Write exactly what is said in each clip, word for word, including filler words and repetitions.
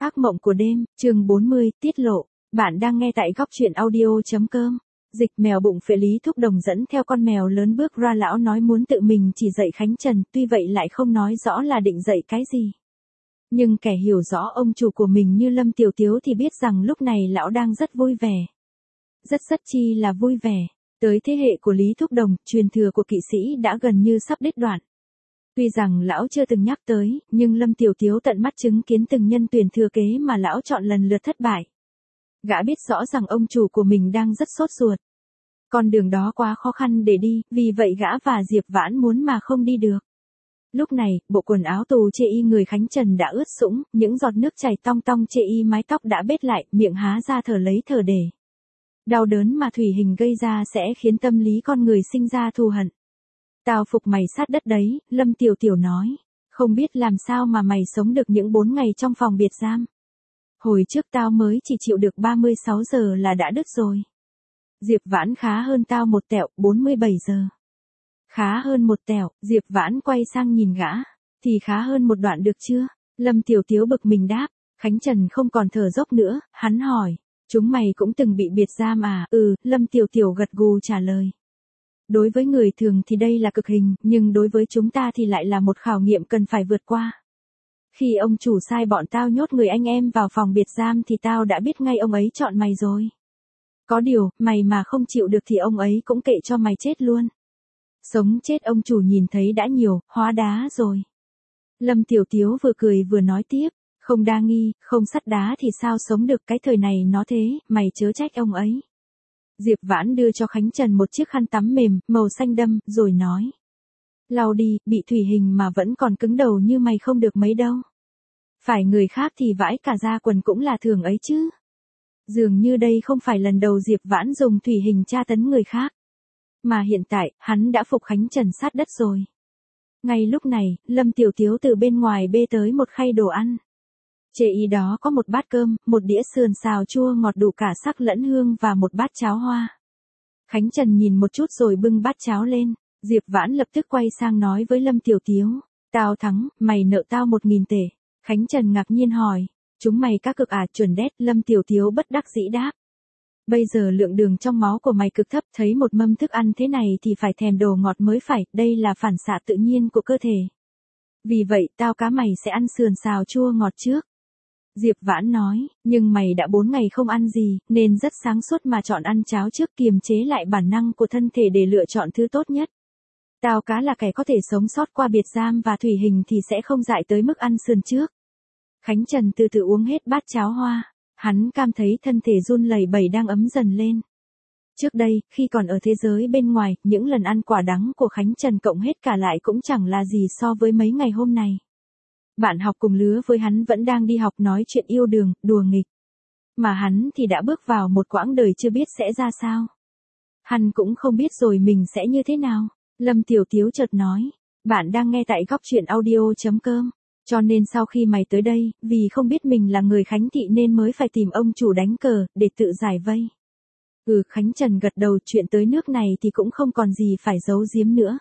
Ác mộng của đêm, chương bốn mươi, tiết lộ. Bạn đang nghe tại góc truyện audio chấm com. Dịch mèo bụng phệ Lý Thúc Đồng dẫn theo con mèo lớn bước ra, lão nói muốn tự mình chỉ dạy Khánh Trần, tuy vậy lại không nói rõ là định dạy cái gì. Nhưng kẻ hiểu rõ ông chủ của mình như Lâm Tiểu Tiếu thì biết rằng lúc này lão đang rất vui vẻ. Rất rất chi là vui vẻ. Tới thế hệ của Lý Thúc Đồng, truyền thừa của kỵ sĩ đã gần như sắp đứt đoạn. Tuy rằng lão chưa từng nhắc tới, nhưng Lâm Tiểu Tiếu tận mắt chứng kiến từng nhân tuyển thừa kế mà lão chọn lần lượt thất bại. Gã biết rõ rằng ông chủ của mình đang rất sốt ruột. Con đường đó quá khó khăn để đi, vì vậy gã và Diệp Vãn muốn mà không đi được. Lúc này, bộ quần áo tù chê y người Khánh Trần đã ướt sũng, những giọt nước chảy tong tong chê y mái tóc đã bết lại, miệng há ra thở lấy thở để. Đau đớn mà thủy hình gây ra sẽ khiến tâm lý con người sinh ra thù hận. Tao phục mày sát đất đấy, Lâm Tiểu Tiểu nói. Không biết làm sao mà mày sống được những bốn ngày trong phòng biệt giam. Hồi trước tao mới chỉ chịu được ba mươi sáu giờ là đã đứt rồi. Diệp Vãn khá hơn tao một tẹo, bốn mươi bảy giờ. Khá hơn một tẹo, Diệp Vãn quay sang nhìn gã. Thì khá hơn một đoạn được chưa? Lâm Tiểu Tiếu bực mình đáp. Khánh Trần không còn thở dốc nữa, hắn hỏi. Chúng mày cũng từng bị biệt giam à? Ừ, Lâm Tiểu Tiểu gật gù trả lời. Đối với người thường thì đây là cực hình, nhưng đối với chúng ta thì lại là một khảo nghiệm cần phải vượt qua. Khi ông chủ sai bọn tao nhốt người anh em vào phòng biệt giam thì tao đã biết ngay ông ấy chọn mày rồi. Có điều, mày mà không chịu được thì ông ấy cũng kệ cho mày chết luôn. Sống chết ông chủ nhìn thấy đã nhiều, hóa đá rồi. Lâm Tiểu Tiếu vừa cười vừa nói tiếp, không đa nghi, không sắt đá thì sao sống được, cái thời này nó thế, mày chớ trách ông ấy. Diệp Vãn đưa cho Khánh Trần một chiếc khăn tắm mềm, màu xanh đâm, rồi nói. Lau đi, bị thủy hình mà vẫn còn cứng đầu như mày không được mấy đâu. Phải người khác thì vãi cả da quần cũng là thường ấy chứ. Dường như đây không phải lần đầu Diệp Vãn dùng thủy hình tra tấn người khác. Mà hiện tại, hắn đã phục Khánh Trần sát đất rồi. Ngay lúc này, Lâm Tiểu Tiếu từ bên ngoài bê tới một khay đồ ăn. Chê y đó có một bát cơm, một đĩa sườn xào chua ngọt đủ cả sắc lẫn hương và một bát cháo hoa. Khánh Trần nhìn một chút rồi bưng bát cháo lên. Diệp Vãn lập tức quay sang nói với Lâm Tiểu Tiếu. Tao thắng, mày nợ tao một nghìn tể. Khánh Trần ngạc nhiên hỏi. Chúng mày cá cực à? Chuẩn đét. Lâm Tiểu Tiếu bất đắc dĩ đáp. Bây giờ lượng đường trong máu của mày cực thấp, thấy một mâm thức ăn thế này thì phải thèm đồ ngọt mới phải, đây là phản xạ tự nhiên của cơ thể. Vì vậy, tao cá mày sẽ ăn sườn xào chua ngọt trước. Diệp Vãn nói, nhưng mày đã bốn ngày không ăn gì, nên rất sáng suốt mà chọn ăn cháo trước, kiềm chế lại bản năng của thân thể để lựa chọn thứ tốt nhất. Tao cá là kẻ có thể sống sót qua biệt giam và thủy hình thì sẽ không dại tới mức ăn sườn trước. Khánh Trần từ từ uống hết bát cháo hoa. Hắn cảm thấy thân thể run lẩy bẩy đang ấm dần lên. Trước đây, khi còn ở thế giới bên ngoài, những lần ăn quả đắng của Khánh Trần cộng hết cả lại cũng chẳng là gì so với mấy ngày hôm nay. Bạn học cùng lứa với hắn vẫn đang đi học nói chuyện yêu đương, đùa nghịch. Mà hắn thì đã bước vào một quãng đời chưa biết sẽ ra sao. Hắn cũng không biết rồi mình sẽ như thế nào. Lâm Tiểu Tiếu chợt nói, bạn đang nghe tại góc truyện audio chấm com. Cho nên sau khi mày tới đây, vì không biết mình là người Khánh thị nên mới phải tìm ông chủ đánh cờ, để tự giải vây. Ừ, Khánh Trần gật đầu, chuyện tới nước này thì cũng không còn gì phải giấu giếm nữa.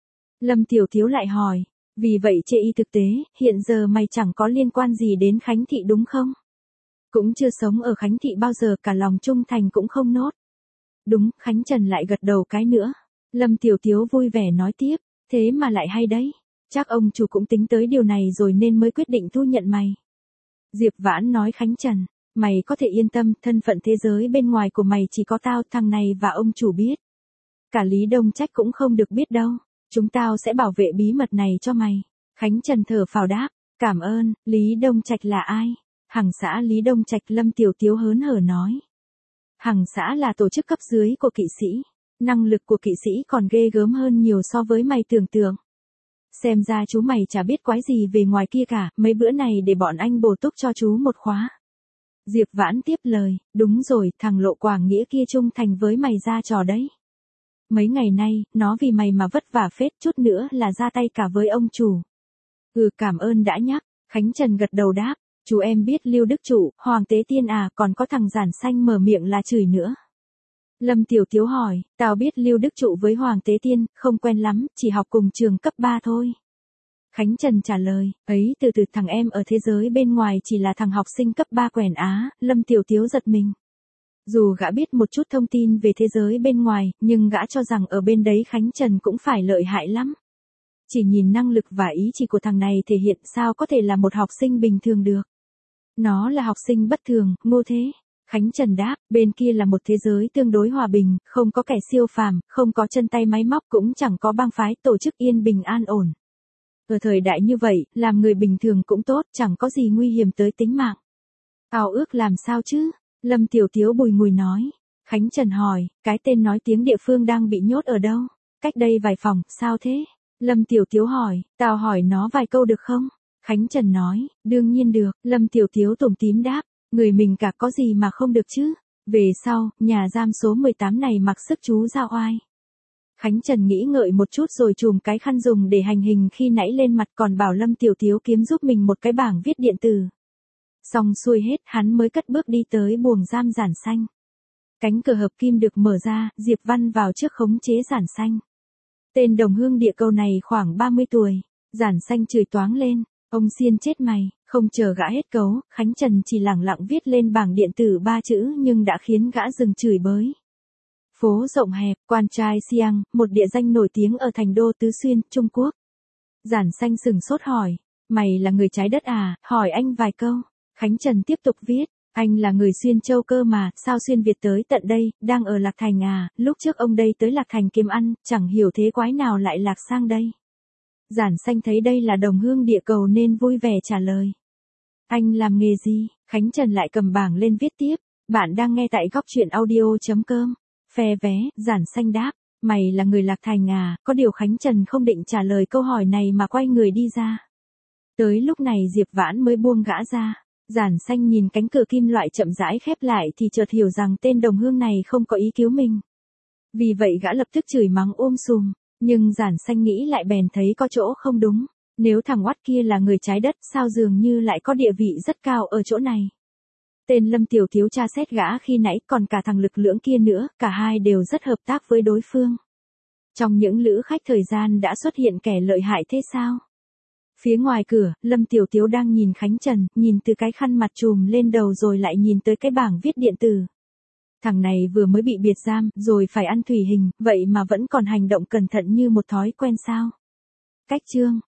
Lâm Tiểu Tiếu lại hỏi, vì vậy chê y thực tế, hiện giờ mày chẳng có liên quan gì đến Khánh thị đúng không? Cũng chưa sống ở Khánh thị bao giờ, cả lòng trung thành cũng không nốt. Đúng, Khánh Trần lại gật đầu cái nữa. Lâm Tiểu Tiếu vui vẻ nói tiếp, thế mà lại hay đấy. Chắc ông chủ cũng tính tới điều này rồi nên mới quyết định thu nhận mày. Diệp Vãn nói Khánh Trần, mày có thể yên tâm, thân phận thế giới bên ngoài của mày chỉ có tao, thằng này và ông chủ biết. Cả Lý Đông Trách cũng không được biết đâu, chúng tao sẽ bảo vệ bí mật này cho mày. Khánh Trần thở phào đáp, cảm ơn. Lý Đông Trạch là ai? Hằng xã Lý Đông Trạch. Lâm Tiểu Tiếu hớn hở nói. Hằng xã là tổ chức cấp dưới của kỵ sĩ. Năng lực của kỵ sĩ còn ghê gớm hơn nhiều so với mày tưởng tượng. Xem ra chú mày chả biết quái gì về ngoài kia cả, mấy bữa này để bọn anh bổ túc cho chú một khóa. Diệp Vãn tiếp lời, đúng rồi, thằng Lộ Quảng Nghĩa kia trung thành với mày ra trò đấy. Mấy ngày nay, nó vì mày mà vất vả phết, chút nữa là ra tay cả với ông chủ. Ừ, cảm ơn đã nhắc. Khánh Trần gật đầu đáp, chú em biết Lưu Đức Trụ, Hoàng Tế Tiên à, còn có thằng Giản Xanh mở miệng là chửi nữa. Lâm Tiểu Tiếu hỏi, tao biết Lưu Đức Trụ với Hoàng Tế Tiên, không quen lắm, chỉ học cùng trường cấp ba thôi. Khánh Trần trả lời, ấy từ từ thằng em ở thế giới bên ngoài chỉ là thằng học sinh cấp ba quèn Á, Lâm Tiểu Tiếu giật mình. Dù gã biết một chút thông tin về thế giới bên ngoài, nhưng gã cho rằng ở bên đấy Khánh Trần cũng phải lợi hại lắm. Chỉ nhìn năng lực và ý chỉ của thằng này thể hiện sao có thể là một học sinh bình thường được. Nó là học sinh bất thường, ngô thế. Khánh Trần đáp, bên kia là một thế giới tương đối hòa bình, không có kẻ siêu phàm, không có chân tay máy móc cũng chẳng có bang phái tổ chức yên bình an ổn. Ở thời đại như vậy, làm người bình thường cũng tốt, chẳng có gì nguy hiểm tới tính mạng. Ao ước làm sao chứ? Lâm Tiểu Tiếu bùi ngùi nói. Khánh Trần hỏi, cái tên nói tiếng địa phương đang bị nhốt ở đâu? Cách đây vài phòng, sao thế? Lâm Tiểu Tiếu hỏi, tao hỏi nó vài câu được không? Khánh Trần nói, đương nhiên được. Lâm Tiểu Tiếu tủm tím đáp, người mình cả có gì mà không được chứ? Về sau, nhà giam số mười tám này mặc sức chú ra oai. Khánh Trần nghĩ ngợi một chút rồi chùm cái khăn dùng để hành hình khi nãy lên mặt, còn bảo Lâm Tiểu Tiếu kiếm giúp mình một cái bảng viết điện tử. Xong xuôi hết, hắn mới cất bước đi tới buồng giam Giản Xanh. Cánh cửa hợp kim được mở ra, Diệp Văn vào trước khống chế Giản Xanh. Tên đồng hương địa cầu này khoảng ba mươi tuổi. Giản Xanh chửi toáng lên, ông xiên chết mày. Không chờ gã hết cấu, Khánh Trần chỉ lẳng lặng viết lên bảng điện tử ba chữ nhưng đã khiến gã dừng chửi bới. Phố rộng hẹp, Quan Trai Siang, một địa danh nổi tiếng ở thành đô Tứ Xuyên, Trung Quốc. Giản Xanh sừng sốt hỏi, mày là người trái đất à, hỏi anh vài câu. Khánh Trần tiếp tục viết, anh là người Xuyên Châu cơ mà, sao Xuyên Việt tới tận đây, đang ở Lạc Thành à, lúc trước ông đây tới Lạc Thành kiếm ăn, chẳng hiểu thế quái nào lại lạc sang đây. Giản Xanh thấy đây là đồng hương địa cầu nên vui vẻ trả lời. Anh làm nghề gì? Khánh Trần lại cầm bảng lên viết tiếp, bạn đang nghe tại góc truyện audio chấm com. Phe vé, Giản Xanh đáp, mày là người Lạc Thành à, có điều Khánh Trần không định trả lời câu hỏi này mà quay người đi ra. Tới lúc này Diệp Vãn mới buông gã ra. Giản Xanh nhìn cánh cửa kim loại chậm rãi khép lại thì chợt hiểu rằng tên đồng hương này không có ý cứu mình. Vì vậy gã lập tức chửi mắng um sùm, nhưng Giản Xanh nghĩ lại bèn thấy có chỗ không đúng. Nếu thằng oắt kia là người trái đất sao dường như lại có địa vị rất cao ở chỗ này. Tên Lâm Tiểu Tiếu tra xét gã khi nãy còn cả thằng lực lưỡng kia nữa, cả hai đều rất hợp tác với đối phương. Trong những lữ khách thời gian đã xuất hiện kẻ lợi hại thế sao? Phía ngoài cửa, Lâm Tiểu Tiếu đang nhìn Khánh Trần, nhìn từ cái khăn mặt trùm lên đầu rồi lại nhìn tới cái bảng viết điện tử. Thằng này vừa mới bị biệt giam, rồi phải ăn thủy hình, vậy mà vẫn còn hành động cẩn thận như một thói quen sao? Cách chương